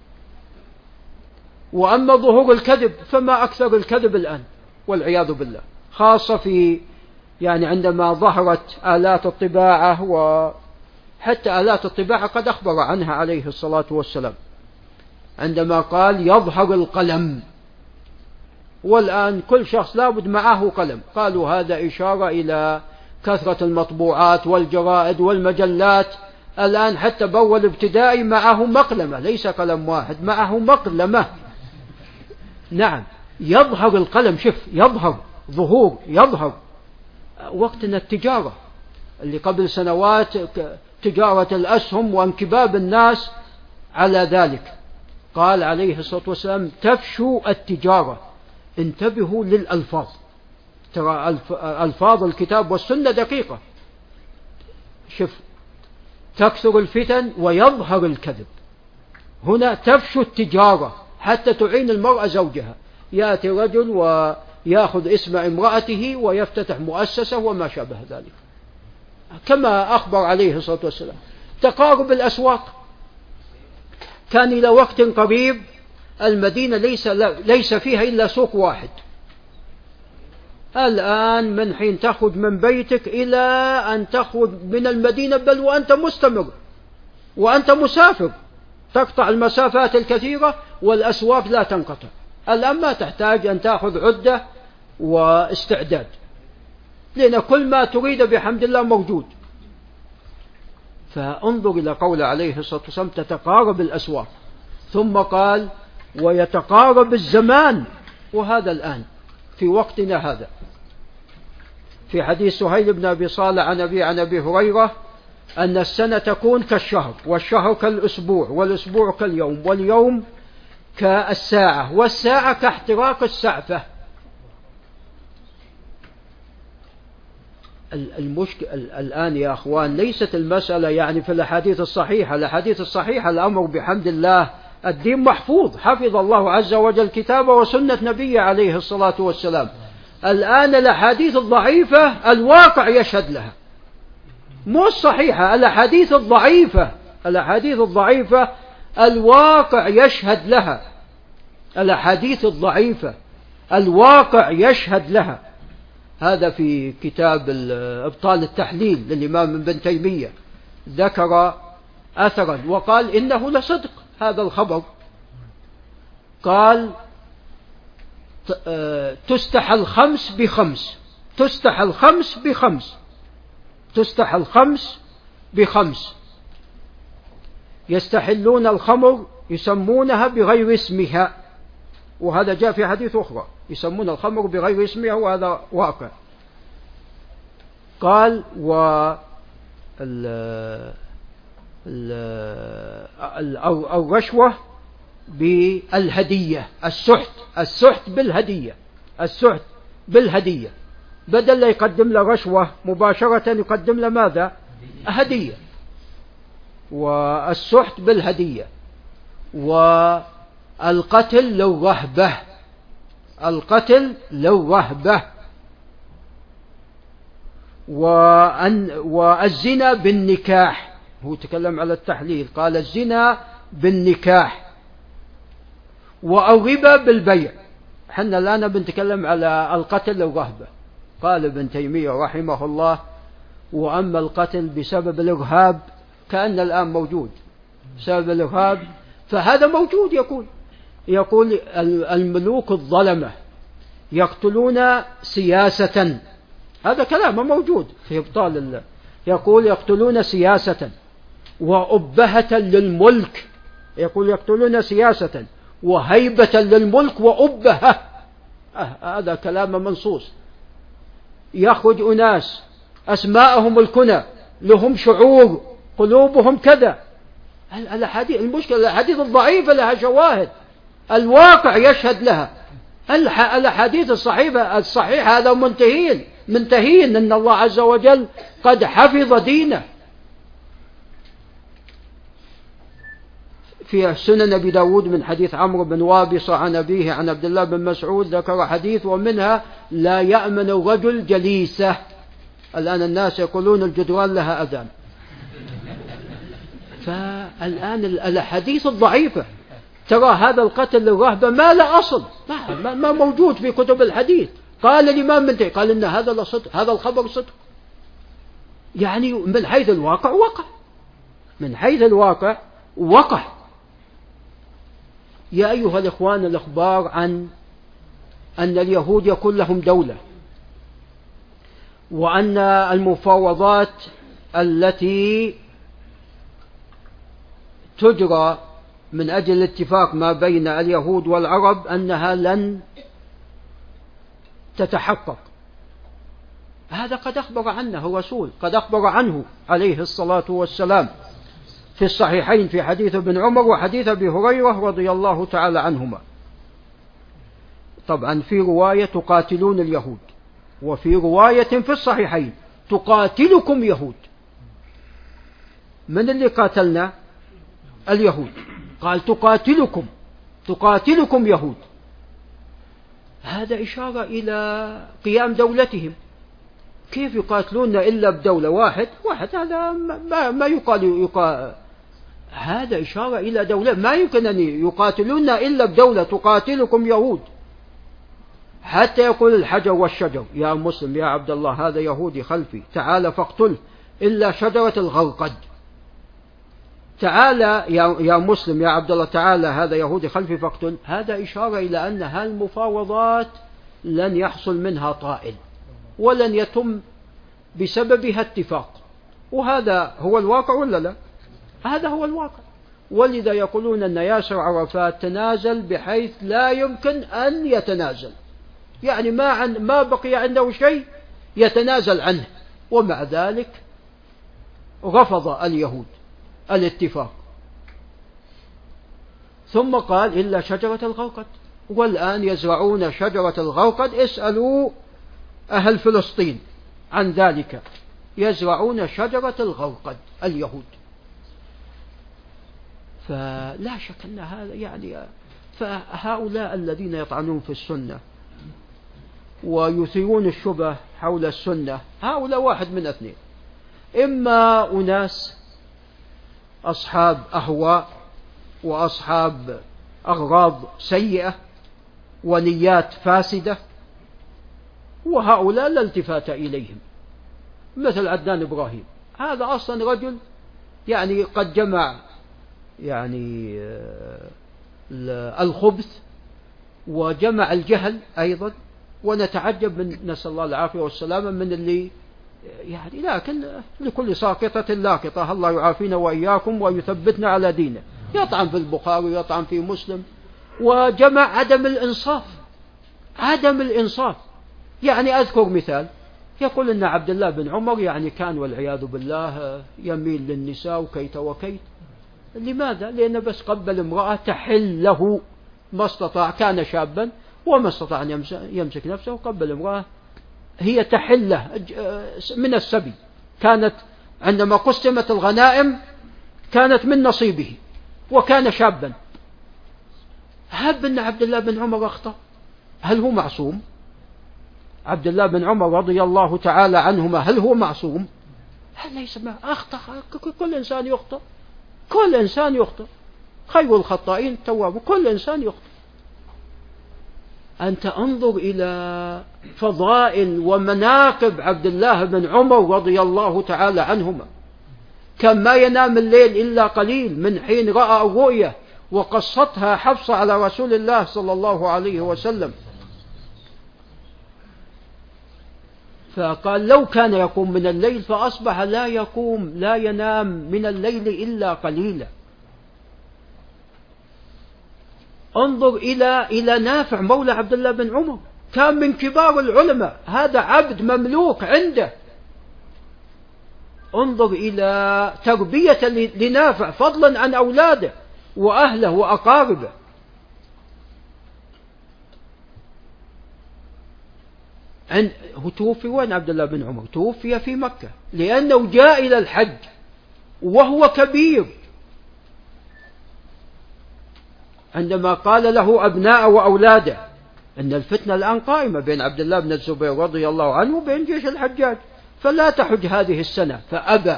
وأما ظهور الكذب فما أكثر الكذب الآن والعياذ بالله، خاصة في عندما ظهرت آلات الطباعة، وحتى آلات الطباعة قد أخبر عنها عليه الصلاة والسلام عندما قال: يظهر القلم. والآن كل شخص لابد معه قلم. قالوا هذا إشارة إلى كثرة المطبوعات والجرائد والمجلات. الآن حتى بول ابتدائي معه مقلمة، ليس قلم واحد، معه مقلمة. نعم، يظهر القلم. شف، يظهر، ظهور، يظهر. وقتنا التجارة اللي قبل سنوات، تجارة الأسهم وانكباب الناس على ذلك، قال عليه الصلاة والسلام: تفشو التجارة. انتبهوا للألفاظ، ترى ألفاظ الكتاب والسنة دقيقة. شف، تكثر الفتن ويظهر الكذب. هنا تفشو التجارة حتى تعين المرأة زوجها. يأتي رجل ويأخذ اسم امرأته ويفتتح مؤسسة وما شابه ذلك، كما أخبر عليه الصلاة والسلام. تقارب الأسواق. كان إلى وقت قريب المدينة ليس فيها إلا سوق واحد. الآن من حين تخرج من بيتك إلى أن تخرج من المدينة، بل وأنت مستمر وأنت مسافر، تقطع المسافات الكثيرة والأسواق لا تنقطع. الآن ما تحتاج أن تأخذ عدة واستعداد، لأن كل ما تريد بحمد الله موجود. فانظر إلى قول عليه الصلاة والسلام: تتقارب الأسواق. ثم قال: ويتقارب الزمان. وهذا الآن في وقتنا هذا. في حديث سهيل بن أبي صالح عن أبي هريرة أن السنة تكون كالشهر، والشهر كالأسبوع، والأسبوع كاليوم، واليوم كالساعة، والساعة كاحتراق السعفة. المشكلة الآن يا أخوان ليست المسألة في الأحاديث الصحيحة. الأحاديث الصحيحة الأمر بحمد الله، الدين محفوظ، حفظ الله عز وجل كتابه وسنة نبيه عليه الصلاة والسلام. الآن الأحاديث الضعيفة الواقع يشهد لها، مو الصحيحة. الأحاديث الضعيفة الواقع يشهد لها. الأحاديث الضعيفة الواقع يشهد لها. هذا في كتاب إبطال التحليل للإمام ابن تيمية، ذكر أثرا وقال إنه لصدق هذا الخبر. قال: تستحى الخمس بخمس، تستحى الخمس بخمس، تستحى الخمس بخمس. يستحلون الخمر يسمونها بغير اسمها، وهذا جاء في حديث أخرى يسمون الخمر بغير اسمها وهذا واقع. قال الرشوة بالهدية، السحت بالهدية، بدل لا يقدم له رشوة مباشرة يقدم له ماذا؟ هدية. والسحت بالهدية. والقتل لو رهبة، والزنا بالنكاح، هو تكلم على التحليل، قال الزنا بالنكاح، والربا بالبيع. حنا الآن بنتكلم على القتل لو رهبة. قال ابن تيمية رحمه الله: وأما القتل بسبب الإرهاب، كأن الآن موجود بسبب الإرهاب، فهذا موجود. يقول الملوك الظلمة يقتلون سياسة، هذا كلام موجود في إبطال الله. يقول يقتلون سياسة وأبهة للملك، يقول يقتلون سياسة وهيبة للملك وأبهة، هذا كلام منصوص. يخرج أناس أسماءهم الكنى، لهم شعور، قلوبهم كذا. الأحاديث، المشكلة الأحاديث الضعيفة لها شواهد، الواقع يشهد لها. الأحاديث الصحيحة هذا منتهين أن الله عز وجل قد حفظ دينه. في سنن أبي داود من حديث عمرو بن وابصة عن أبيه عن عبد الله بن مسعود ذكر حديث، ومنها: لا يأمن الرجل جليسه. الآن الناس يقولون الجدران لها أذان. فالآن الأحاديث الضعيفة، ترى هذا القتل للرهبة ما لا أصل، ما موجود في كتب الحديث. قال الإمام ابن تيمية قال إن هذا صدق، هذا الخبر صدق، يعني من حيث الواقع وقع، من حيث الواقع وقع. يا أيها الإخوان، الإخبار عن أن اليهود يكون لهم دولة، وأن المفاوضات التي تجرى من أجل الاتفاق ما بين اليهود والعرب أنها لن تتحقق، هذا قد أخبر عنه الرسول، قد أخبر عنه عليه الصلاة والسلام في الصحيحين في حديث ابن عمر وحديث أبي هريرة رضي الله تعالى عنهما. طبعا في رواية تقاتلون اليهود، وفي رواية في الصحيحين تقاتلكم يهود. من اللي قاتلنا؟ اليهود. قال تقاتلكم يهود، هذا إشارة إلى قيام دولتهم. كيف يقاتلون إلا بدولة واحد هذا ما يقال. هذا إشارة إلى دولة، ما يمكن أن يقاتلون إلا بدولة تقاتلكم يهود. حتى يقول الحجر والشجر: يا مسلم يا عبد الله هذا يهودي خلفي، تعال فاقتله، إلا شجرة الغرقد. تعالى يا مسلم يا عبد الله، تعالى هذا يهودي خلفي فاقتل. هذا إشارة إلى أن هالمفاوضات لن يحصل منها طائل، ولن يتم بسببها اتفاق. وهذا هو الواقع ولا لا؟ هذا هو الواقع. ولذا يقولون أن ياسر عرفات تنازل بحيث لا يمكن أن يتنازل، يعني ما بقي عنده شيء يتنازل عنه، ومع ذلك رفض اليهود الاتفاق. ثم قال: إلا شجرة الغرقد. والآن يزرعون شجرة الغرقد، اسألوا أهل فلسطين عن ذلك، يزرعون شجرة الغرقد اليهود. فلا شك أن هذا يعني، فهؤلاء الذين يطعنون في السنة ويثيرون الشبه حول السنة، هؤلاء واحد من اثنين: إما أناس أصحاب أهواء وأصحاب أغراض سيئة ونيات فاسدة، وهؤلاء لا التفات إليهم، مثل عدنان إبراهيم. هذا أصلا رجل يعني قد جمع يعني الخبث وجمع الجهل أيضا، ونتعجب من، نسأل الله العافية والسلامة، من اللي يعني، لكن لكل ساقطة لاقطة، الله يعافينا وإياكم ويثبتنا على دينه. يطعن في البخاري ويطعن في مسلم وجمع عدم الإنصاف. عدم الإنصاف. يعني أذكر مثال، يقول أن عبد الله بن عمر يعني كان والعياذ بالله يميل للنساء وكيت وكيت. لماذا؟ لأنه بس قبل امرأة تحل له ما استطاع، كان شابا وما استطاع أن يمسك نفسه، وقبل امرأة هي تحل له من السبي، كانت عندما قسمت الغنائم كانت من نصيبه وكان شابا. هب أن عبد الله بن عمر أخطأ، هل هو معصوم؟ عبد الله بن عمر رضي الله تعالى عنهما هل هو معصوم؟ هل ليس أخطأ؟ كل إنسان يخطأ، كل إنسان يخطأ، خير الخطائين التواب، كل إنسان يخطأ. أنت انظر إلى فضائل ومناقب عبد الله بن عمر رضي الله تعالى عنهما، كان ما ينام الليل إلا قليل من حين رأى الرؤيا وقصتها حفصة على رسول الله صلى الله عليه وسلم، فقال لو كان يقوم من الليل فأصبح لا يقوم لا ينام من الليل إلا قليلا. انظر إلى نافع مولى عبد الله بن عمر، كان من كبار العلماء، هذا عبد مملوك عنده. انظر إلى تربية لنافع فضلا عن أولاده وأهله وأقاربه. هو توفي وين عبد الله بن عمر؟ توفي في مكة، لأنه جاء إلى الحج وهو كبير، عندما قال له أبناء وأولاده أن الفتنة الآن قائمة بين عبد الله بن الزبير رضي الله عنه وبين جيش الحجاج، فلا تحج هذه السنة، فأبى.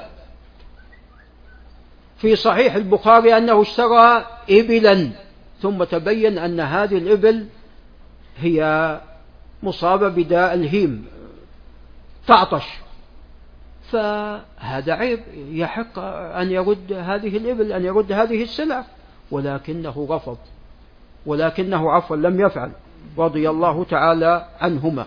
في صحيح البخاري أنه اشترى إبلا، ثم تبين أن هذه الإبل هي مصابة بداء الهيم تعطش، فهذا عيب، يحق أن يرد هذه الإبل، أن يرد هذه السلعة، ولكنه رفض، ولكنه عفوا لم يفعل رضي الله تعالى عنهما.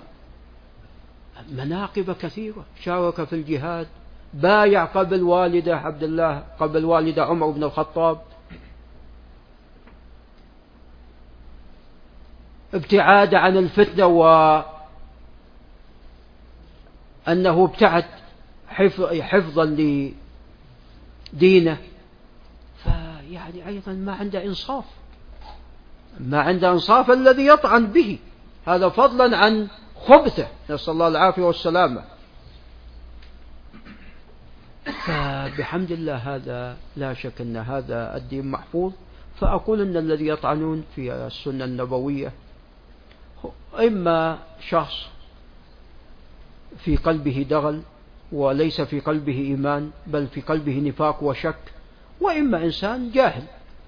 مناقب كثيرة، شارك في الجهاد، بايع قبل والده عبد الله، قبل والده عمر بن الخطاب، ابتعاد عن الفتنة وأنه ابتعد حفظا لدينه، فيعني أيضا ما عنده إنصاف، ما عنده إنصاف الذي يطعن به، هذا فضلا عن خبثه، نسأل الله العافية والسلامة. فبحمد الله هذا لا شك أن هذا الدين محفوظ. فأقول أن الذي يطعنون في السنة النبوية إما شخص في قلبه دغل وليس في قلبه إيمان بل في قلبه نفاق وشك، وإما إنسان جاهل.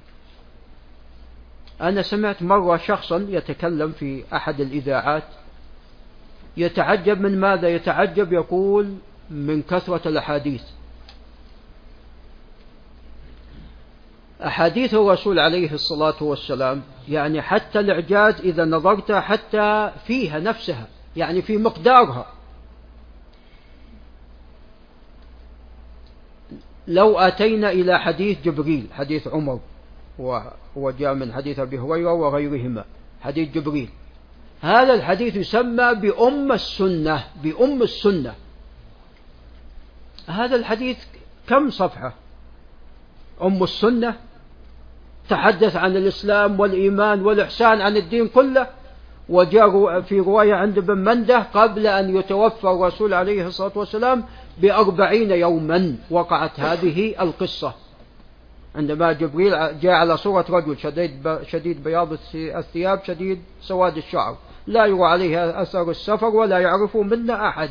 أنا سمعت مرة شخصا يتكلم في أحد الإذاعات يتعجب من ماذا؟ يتعجب، يقول من كثرة الأحاديث، أحاديث الرسول عليه الصلاة والسلام، يعني حتى الإعجاز إذا نظرت حتى فيها نفسها، يعني في مقدارها. لو أتينا إلى حديث جبريل، حديث عمر وجاء من حديث أبي هريرة وغيرهما، حديث جبريل، هذا الحديث يسمى بأم السنة، بأم السنة. هذا الحديث كم صفحة؟ أم السنة تحدث عن الإسلام والإيمان والإحسان، عن الدين كله. وجاء في رواية عند ابن منده قبل أن يتوفى الرسول عليه الصلاة والسلام ب40 يوما وقعت هذه القصة، عندما جبريل جاء على صورة رجل شديد بياض الثياب شديد سواد الشعر، لا يرى عليه أثر السفر ولا يعرفه منا أحد.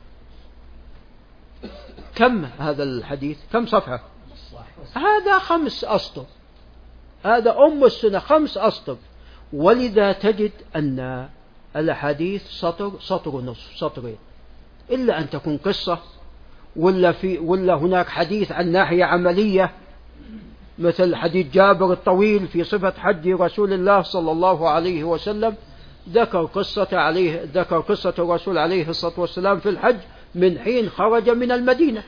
كم هذا الحديث؟ كم صفحة؟ هذا 5 أسطر، هذا أم السنة 5 أسطر. ولذا تجد أن الحديث سطر ونصف، سطرين، إلا أن تكون قصة ولا هناك حديث عن ناحية عملية، مثل حديث جابر الطويل في صفة حج رسول الله صلى الله عليه وسلم، ذكر قصة الرسول عليه الصلاة والسلام في الحج من حين خرج من المدينة،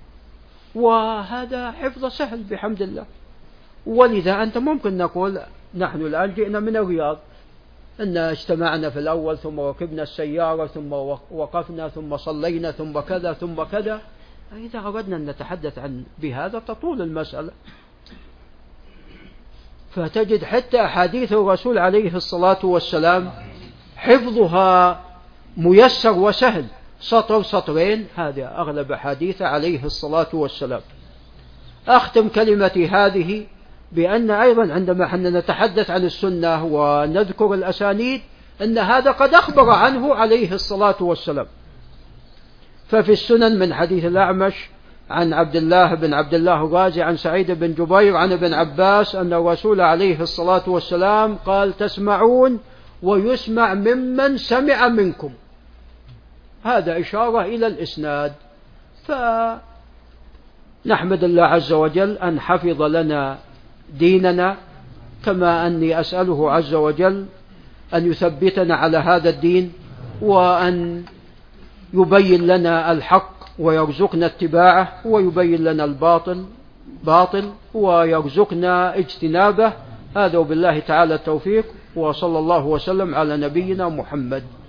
وهذا حفظ سهل بحمد الله. ولذا أنت ممكن نقول نحن الآن جئنا من الرياض، أن اجتمعنا في الأول ثم ركبنا السيارة ثم وقفنا ثم صلينا ثم كذا ثم كذا. إذا أردنا أن نتحدث عن بهذا تطول المسألة. فتجد حتى أحاديث الرسول عليه الصلاة والسلام حفظها ميسر وسهل، سطر سطرين، هذا أغلب أحاديث عليه الصلاة والسلام. أختم كلمتي هذه بأن أيضا عندما حنا نتحدث عن السنة ونذكر الأسانيد أن هذا قد أخبر عنه عليه الصلاة والسلام. ففي السنن من حديث الأعمش عن عبد الله بن عبد الله الرازي عن سعيد بن جبير عن ابن عباس أن الرسول عليه الصلاة والسلام قال: تسمعون ويسمع ممن سمع منكم. هذا إشارة إلى الإسناد. فنحمد الله عز وجل أن حفظ لنا ديننا، كما أني أسأله عز وجل أن يثبتنا على هذا الدين، وأن يبين لنا الحق ويرزقنا اتباعه، ويبين لنا الباطل باطل ويرزقنا اجتنابه. هذا وبالله تعالى التوفيق، وصلى الله وسلم على نبينا محمد.